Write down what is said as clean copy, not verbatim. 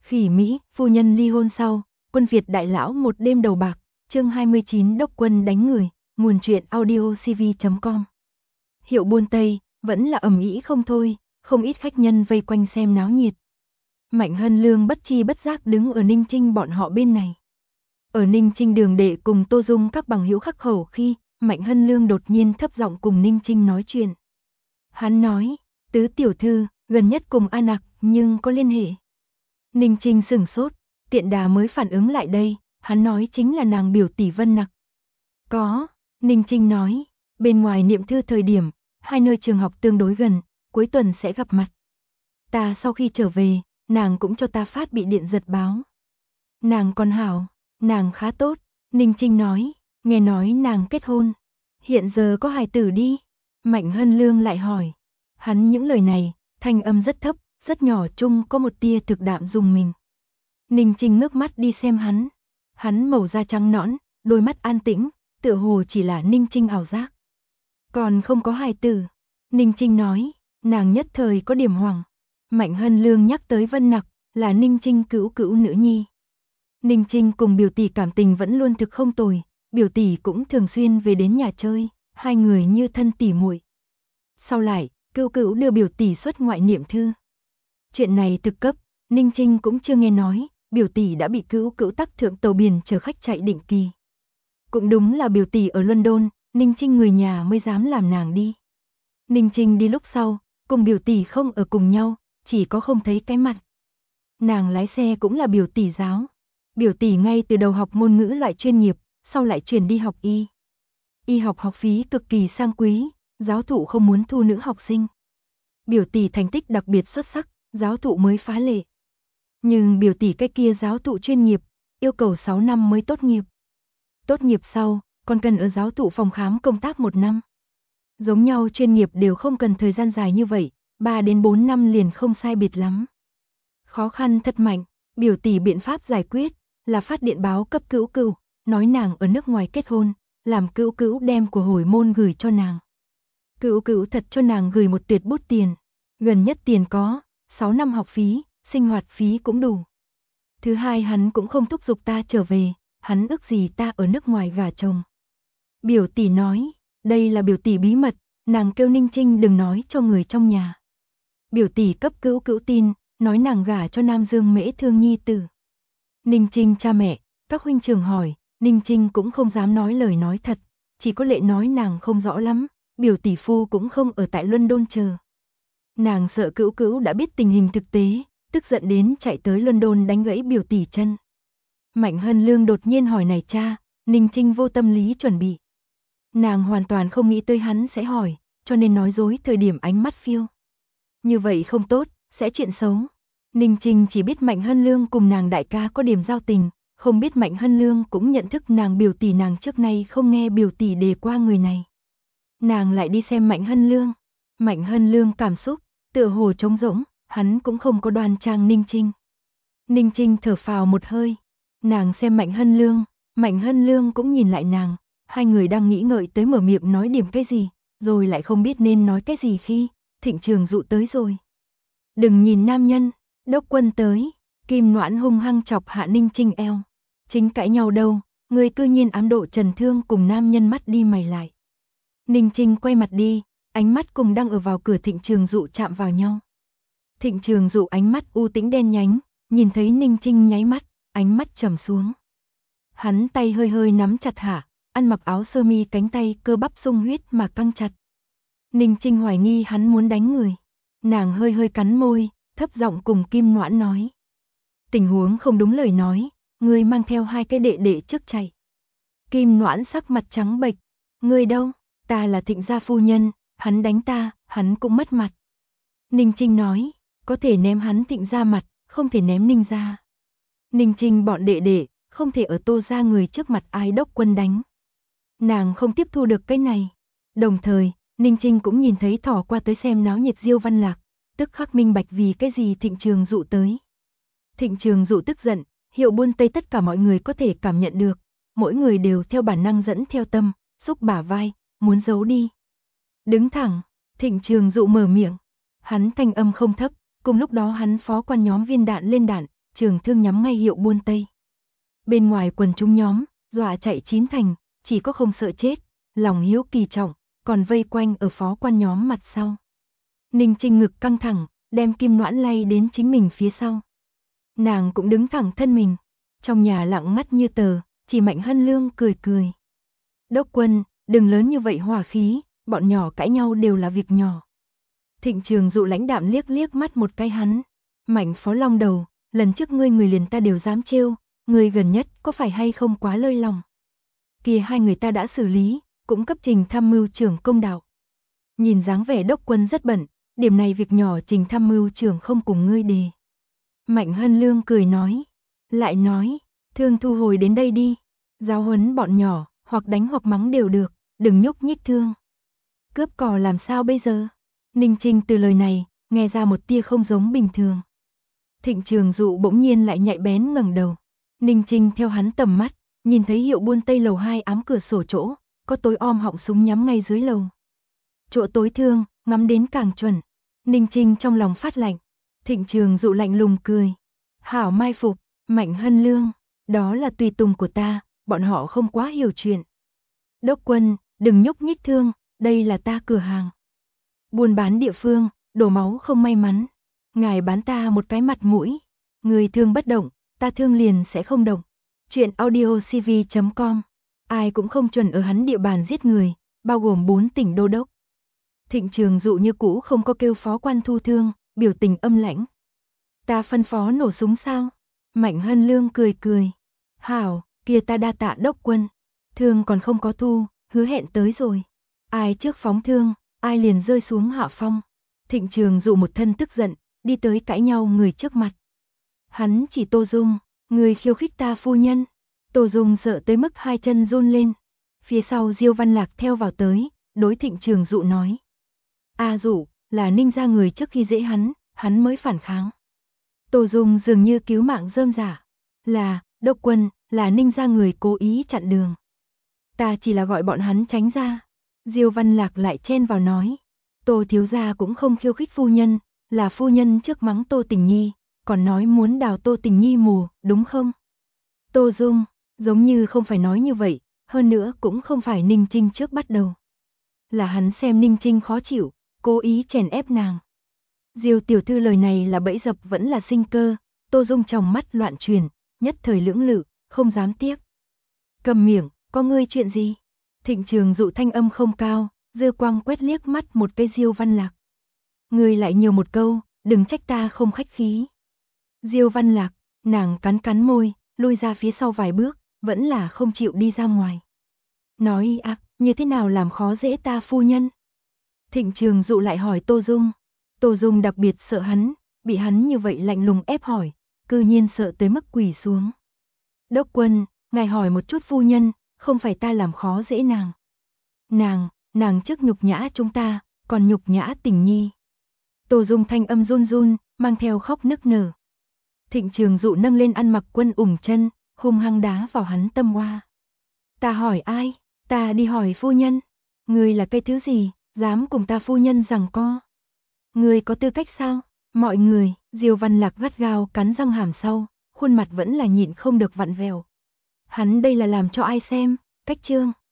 Khỉ Mỹ, phu nhân ly hôn sau, quân Việt đại lão một đêm đầu bạc, chương 29 đốc quân đánh người, nguồn truyện audio cv.com. Hiệu Buôn Tây, vẫn là ầm ĩ không thôi, không ít khách nhân vây quanh xem náo nhiệt. Mạnh Hân Lương bất chi bất giác đứng ở Ninh Trinh bọn họ bên này. Ở Ninh Trinh đường đệ cùng Tô Dung các bằng hữu khắc khẩu khi, Mạnh Hân Lương đột nhiên thấp giọng cùng Ninh Trinh nói chuyện. Hắn nói, tứ tiểu thư, gần nhất cùng A Nặc, nhưng có liên hệ. Ninh Trinh sửng sốt, tiện đà mới phản ứng lại đây, hắn nói chính là nàng biểu tỷ Vân Nặc. Có, Ninh Trinh nói, bên ngoài niệm thư thời điểm, hai nơi trường học tương đối gần, cuối tuần sẽ gặp mặt. Ta sau khi trở về, nàng cũng cho ta phát bị điện giật báo. Nàng còn hảo, nàng khá tốt, Ninh Trinh nói, nghe nói nàng kết hôn. Hiện giờ có hài tử đi? Mạnh Hân Lương lại hỏi. Hắn những lời này, thanh âm rất thấp, rất nhỏ chung có một tia thực đạm dùng mình. Ninh Trinh ngước mắt đi xem hắn. Hắn màu da trắng nõn, đôi mắt an tĩnh, tựa hồ chỉ là Ninh Trinh ảo giác. Còn không có hài tử. Ninh Trinh nói, nàng nhất thời có điểm hoảng. Mạnh Hân Lương nhắc tới Vân Nặc, là Ninh Trinh cữu nữ nhi. Ninh Trinh cùng biểu tỷ cảm tình vẫn luôn thực không tồi, biểu tỷ cũng thường xuyên về đến nhà chơi, hai người như thân tỉ muội. Sau lại, cữu đưa biểu tỷ xuất ngoại niệm thư. Chuyện này thực cấp, Ninh Trinh cũng chưa nghe nói, biểu tỷ đã bị cữu tắc thượng tàu biển chở khách chạy định kỳ. Cũng đúng là biểu tỷ ở London, Ninh Trinh người nhà mới dám làm nàng đi. Ninh Trinh đi lúc sau, cùng biểu tỷ không ở cùng nhau, chỉ có không thấy cái mặt. Nàng lái xe cũng là biểu tỷ giáo. Biểu tỷ ngay từ đầu học ngôn ngữ loại chuyên nghiệp, sau lại chuyển đi học y. Y học học phí cực kỳ sang quý, giáo thụ không muốn thu nữ học sinh. Biểu tỷ thành tích đặc biệt xuất sắc, giáo thụ mới phá lệ. Nhưng biểu tỷ cái kia giáo thụ chuyên nghiệp, yêu cầu 6 năm mới tốt nghiệp. Tốt nghiệp sau, còn cần ở giáo thụ phòng khám công tác 1 năm. Giống nhau chuyên nghiệp đều không cần thời gian dài như vậy, 3 đến 4 năm liền không sai biệt lắm. Khó khăn thật mạnh, biểu tỷ biện pháp giải quyết là phát điện báo cấp cữu, nói nàng ở nước ngoài kết hôn, làm cữu đem của hồi môn gửi cho nàng. Cữu thật cho nàng gửi một tuyệt bút tiền, gần nhất tiền có, 6 năm học phí, sinh hoạt phí cũng đủ. Thứ hai hắn cũng không thúc giục ta trở về, hắn ước gì ta ở nước ngoài gả chồng. Biểu tỷ nói, đây là biểu tỷ bí mật, nàng kêu Ninh Trinh đừng nói cho người trong nhà. Biểu tỷ cấp cữu tin, nói nàng gả cho Nam Dương Mễ Thương nhi tử. Ninh Trinh cha mẹ, các huynh trưởng hỏi, Ninh Trinh cũng không dám nói lời nói thật, chỉ có lệ nói nàng không rõ lắm, biểu tỷ phu cũng không ở tại London chờ. Nàng sợ cữu đã biết tình hình thực tế, tức giận đến chạy tới London đánh gãy biểu tỷ chân. Mạnh Hân Lương đột nhiên hỏi này cha, Ninh Trinh vô tâm lý chuẩn bị. Nàng hoàn toàn không nghĩ tới hắn sẽ hỏi, cho nên nói dối thời điểm ánh mắt phiêu. Như vậy không tốt, sẽ chuyện xấu. Ninh Trinh chỉ biết Mạnh Hân Lương cùng nàng đại ca có điểm giao tình, không biết Mạnh Hân Lương cũng nhận thức nàng biểu tỷ, nàng trước nay không nghe biểu tỷ đề qua người này. Nàng lại đi xem Mạnh Hân Lương. Mạnh Hân Lương cảm xúc, tựa hồ trống rỗng, hắn cũng không có đoan trang Ninh Trinh. Ninh Trinh thở phào một hơi, nàng xem Mạnh Hân Lương cũng nhìn lại nàng, hai người đang nghĩ ngợi tới mở miệng nói điểm cái gì, rồi lại không biết nên nói cái gì khi Thịnh Trường Dụ tới rồi. Đừng nhìn nam nhân, đốc quân tới, Kim Noãn hung hăng chọc hạ Ninh Trinh eo. Chính cãi nhau đâu, người cư nhiên ám độ Trần Thương cùng nam nhân mắt đi mày lại. Ninh Trinh quay mặt đi, ánh mắt cùng đang ở vào cửa Thịnh Trường Dụ chạm vào nhau. Thịnh Trường Dụ ánh mắt u tĩnh đen nhánh, nhìn thấy Ninh Trinh nháy mắt, ánh mắt trầm xuống. Hắn tay hơi nắm chặt hạ, ăn mặc áo sơ mi cánh tay cơ bắp sung huyết mà căng chặt. Ninh Trinh hoài nghi hắn muốn đánh người. Nàng hơi cắn môi, thấp giọng cùng Kim Noãn nói. Tình huống không đúng lời nói, ngươi mang theo hai cái đệ đệ trước chạy. Kim Noãn sắc mặt trắng bệch, ngươi đâu, ta là Thịnh gia phu nhân, hắn đánh ta, hắn cũng mất mặt. Ninh Trinh nói, có thể ném hắn Thịnh gia mặt, không thể ném Ninh gia. Ninh Trinh bọn đệ đệ, không thể ở Tô gia người trước mặt ai đốc quân đánh. Nàng không tiếp thu được cái này. Đồng thời, Ninh Trinh cũng nhìn thấy thỏ qua tới xem náo nhiệt Diêu Văn Lạc, tức khắc minh bạch vì cái gì Thịnh Trường Dụ tới. Thịnh Trường Dụ tức giận, Hiệu Buôn Tây tất cả mọi người có thể cảm nhận được, mỗi người đều theo bản năng dẫn theo tâm, xúc bả vai, muốn giấu đi. Đứng thẳng, Thịnh Trường Dụ mở miệng, hắn thanh âm không thấp, cùng lúc đó hắn phó quan nhóm viên đạn lên đạn, trường thương nhắm ngay Hiệu Buôn Tây. Bên ngoài quần chúng nhóm, dọa chạy chín thành, chỉ có không sợ chết, lòng hiếu kỳ trọng, còn vây quanh ở phó quan nhóm mặt sau. Ninh Trinh ngực căng thẳng, đem Kim Noãn lay đến chính mình phía sau. Nàng cũng đứng thẳng thân mình, trong nhà lặng ngắt như tờ, chỉ Mạnh Hân Lương cười cười. Đốc quân, đừng lớn như vậy hỏa khí, bọn nhỏ cãi nhau đều là việc nhỏ. Thịnh Trường Dụ lãnh đạm liếc liếc mắt một cái hắn. Mạnh phó long đầu, lần trước ngươi người liền ta đều dám trêu, ngươi gần nhất có phải hay không quá lơi lòng. Kia hai người ta đã xử lý, cũng cấp Trình tham mưu trưởng công đạo. Nhìn dáng vẻ đốc quân rất bận, điểm này việc nhỏ Trình tham mưu trưởng không cùng ngươi đề. Mạnh Hân Lương cười nói, lại nói, thương thu hồi đến đây đi, giáo huấn bọn nhỏ, hoặc đánh hoặc mắng đều được, đừng nhúc nhích thương. Cướp cò làm sao bây giờ? Ninh Trinh từ lời này, nghe ra một tia không giống bình thường. Thịnh Trường Dụ bỗng nhiên lại nhạy bén ngẩng đầu. Ninh Trinh theo hắn tầm mắt, nhìn thấy Hiệu Buôn Tây lầu 2 ám cửa sổ chỗ, có tối om họng súng nhắm ngay dưới lầu. Chỗ tối thương, ngắm đến càng chuẩn. Ninh Trinh trong lòng phát lạnh. Thịnh Trường Dụ lạnh lùng cười. Hảo mai phục, Mạnh Hân Lương, đó là tùy tùng của ta, bọn họ không quá hiểu chuyện. Đốc quân, đừng nhúc nhích thương, đây là ta cửa hàng. Buôn bán địa phương, đổ máu không may mắn. Ngài bán ta một cái mặt mũi. Người thương bất động, ta thương liền sẽ không động. Chuyện audiocv.com. Ai cũng không chuẩn ở hắn địa bàn giết người, bao gồm 4 tỉnh đô đốc. Thịnh Trường Dụ như cũ không có kêu phó quan thu thương, biểu tình âm lãnh. Ta phân phó nổ súng sao? Mạnh Hân Lương cười cười. Hảo, kia ta đa tạ đốc quân. Thương còn không có thu, hứa hẹn tới rồi. Ai trước phóng thương, ai liền rơi xuống hạ phong. Thịnh Trường Dụ một thân tức giận, đi tới cãi nhau người trước mặt. Hắn chỉ Tô Dung, người khiêu khích ta phu nhân. Tô Dung sợ tới mức hai chân run lên. Phía sau Diêu Văn Lạc theo vào tới, đối Thịnh Trường Dụ nói. A Dụ, là Ninh gia người trước khi dễ hắn mới phản kháng. Tô Dung dường như cứu mạng rơm rả. Là, đốc quân, là Ninh gia người cố ý chặn đường. Ta chỉ là gọi bọn hắn tránh ra. Diêu Văn Lạc lại chen vào nói. Tô thiếu gia cũng không khiêu khích phu nhân, là phu nhân trước mắng Tô Tình Nhi, còn nói muốn đào Tô Tình Nhi mù, đúng không? Tô Dung, giống như không phải nói như vậy, hơn nữa cũng không phải Ninh Trinh trước bắt đầu. Là hắn xem Ninh Trinh khó chịu, cố ý chèn ép nàng. Diêu tiểu thư lời này là bẫy dập vẫn là sinh cơ, Tô Dung trong mắt loạn chuyển, nhất thời lưỡng lự, không dám tiếc. Cầm miệng, có ngươi chuyện gì? Thịnh Trường Dụ thanh âm không cao, dư quang quét liếc mắt một cái Diêu Văn Lạc. Ngươi lại nhiều một câu, đừng trách ta không khách khí. Diêu Văn Lạc, nàng cắn cắn môi, lui ra phía sau vài bước, vẫn là không chịu đi ra ngoài. Nói như thế nào làm khó dễ ta phu nhân? Thịnh Trường Dụ lại hỏi Tô Dung. Tô Dung đặc biệt sợ hắn, bị hắn như vậy lạnh lùng ép hỏi, cư nhiên sợ tới mức quỳ xuống. Đốc quân, ngài hỏi một chút phu nhân, không phải ta làm khó dễ nàng. Nàng trước nhục nhã chúng ta, còn nhục nhã Tình Nhi. Tô Dung thanh âm run run, mang theo khóc nức nở. Thịnh Trường Dụ nâng lên ăn mặc quân ủng chân, hung hăng đá vào hắn tâm hoa. Ta hỏi ai? Ta đi hỏi phu nhân. Ngươi là cái thứ gì, dám cùng ta phu nhân giằng co? Ngươi có tư cách sao? Mọi người, Diêu Văn Lạc gắt gao cắn răng hàm sau, khuôn mặt vẫn là nhịn không được vặn vẹo. Hắn đây là làm cho ai xem, cách trương.